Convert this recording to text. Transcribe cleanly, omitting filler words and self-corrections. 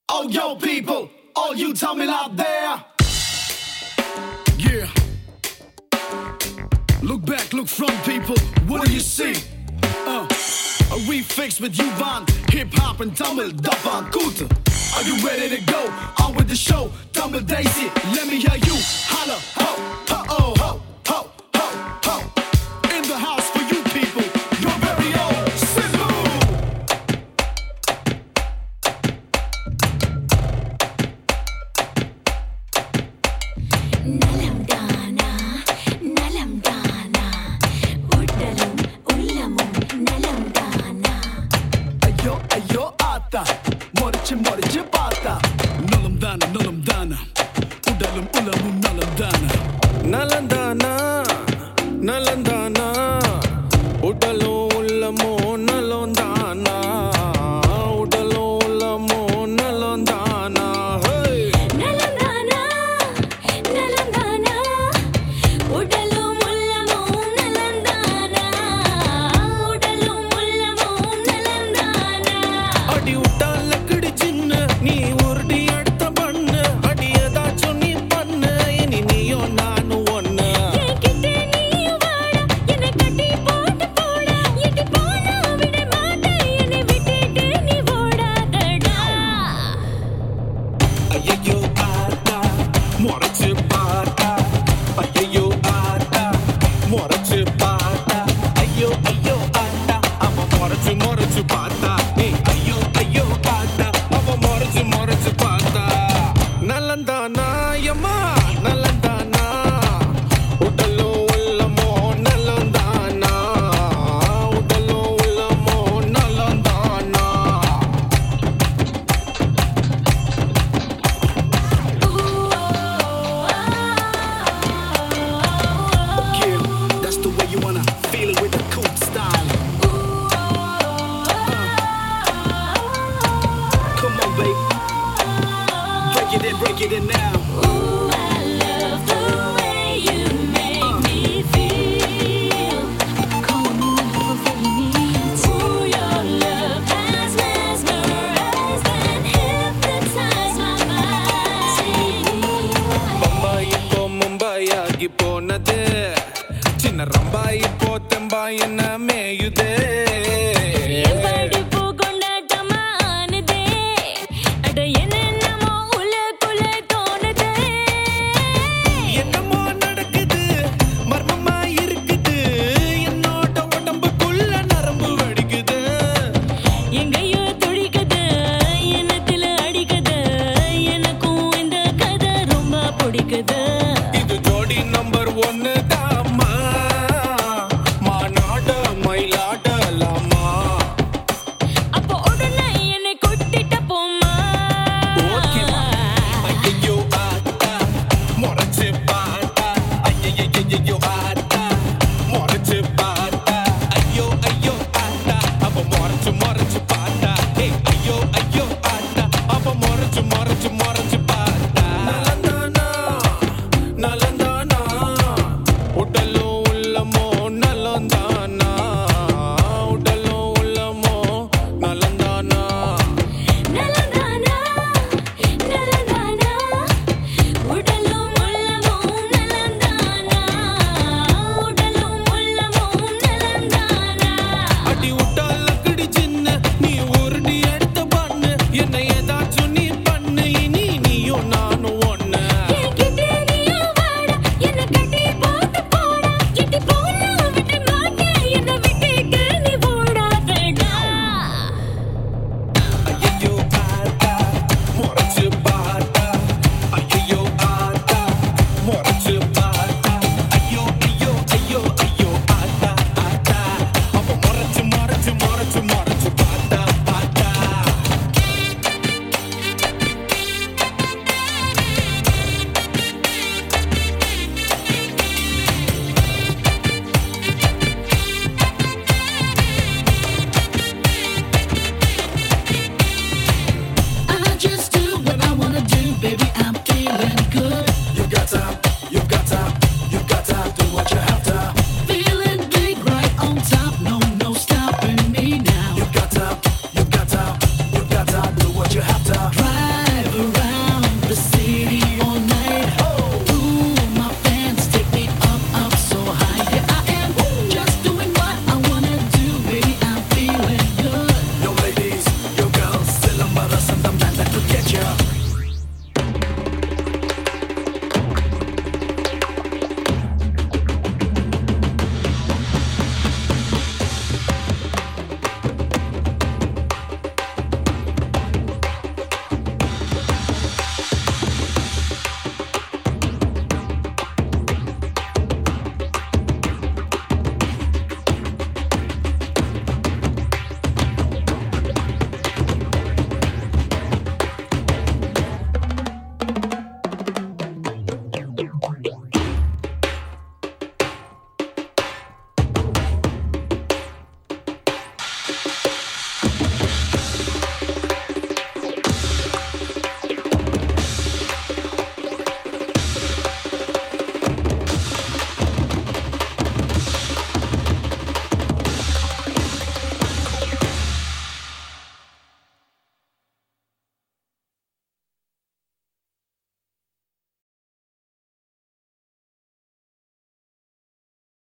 Oh, yo, people, all you Tamil out there. Yeah. Look back, look front, people. What do you see? A refix with Yuvan, hip hop and Tamil, Davan Kuta. Are you ready to go? On with the show, Tamil Daisy. Let me hear you holla, ho, ho, oh, ho, ho, ho, ho. In the house for you people, your very own Simbu. Nalam dana, uddalum ullamum nalam dana. Ayo, ayo, aata, morichu paata. Nalam dana, uddalum ullamum nalam dana. நலந்தானா நலந்தானா உடலும் உள்ளமோ நலந்தானா உடலும் உள்ளமோ நலந்தானா Nalam dana, uddalum ullamum nalam dana. Uddalum ullamum nalam dana. அடி விட்டால கிடிச்சின்னு நீ உருடி அடுத்த பண்ணு அடி ஏதாச்சும் நீ பண்ணு இனி நீயோ நானும் ஒண்ணு என்கிட்ட நீயும் வாடா, என்னை கட்டி போட்டு போடா. எட்டி போனா விட மாட்டேன், என்னை விட்டுட்டு நீ ஓடாதடா. ஐயையோ ஆத்தா முறைச்சு பார்த்தா ஐயையோ ஆத்தா முறைச்சு பார்த்தா ஐயோ ஐயோ ஆத்தா அவன் முறைச்சு பார்த்தா ஐயோ ஐயோ ஆத்தா அவன் முறைச்சு பார்த்தா நலந்தானா எம்மா நலந்தானா உடலோ உள்ளமோ நலந்தானா உடலோ உள்ளமோ நலந்தானா Yeah, that's the way you wanna feel it with the cool style. Come on, baby. Break it in now. Ooh, I love the way you make me feel. Calling me fulfilling me. Ooh, your love has mesmerized and hypnotized my mind. Bombay இப்போ மும்பாய் ஆகி போனது சின்ன ரம்பாய் இப்போ தெம்பாய் என்ன மேயுதே என் படிப்பு கொண்டாட்டமானதே. அட என்னென்னமோ உள்ளுக்குள்ள தோணுதே. என்னமோ நடக்குது மர்மமா இருக்குது என்னோட உடம்புக்குள்ள நரம்பு வெடிக்குது எங்கேயோ துடிக்குது, எண்ணத்துல அடிக்குது. எனக்கும் இந்த கதை ரொம்ப பிடிக்குது. இது ஜோடி நம்பர் 1 தாமா மாநாட மயிலாடலாமா அப்போ உடனே என்னை கூட்டிட்ட போம்மா. ஓகேமா ஐயையோ ஆத்தா முறைச்சு பார்த்தா ஐயையோ ஆத்தா முறைச்சு பார்த்தா ஐயோ ஐயோ ஆத்தா அவ முறைச்சு பார்த்தா ஐயோ ஐயோ ஆத்தா அவ முறைச்சு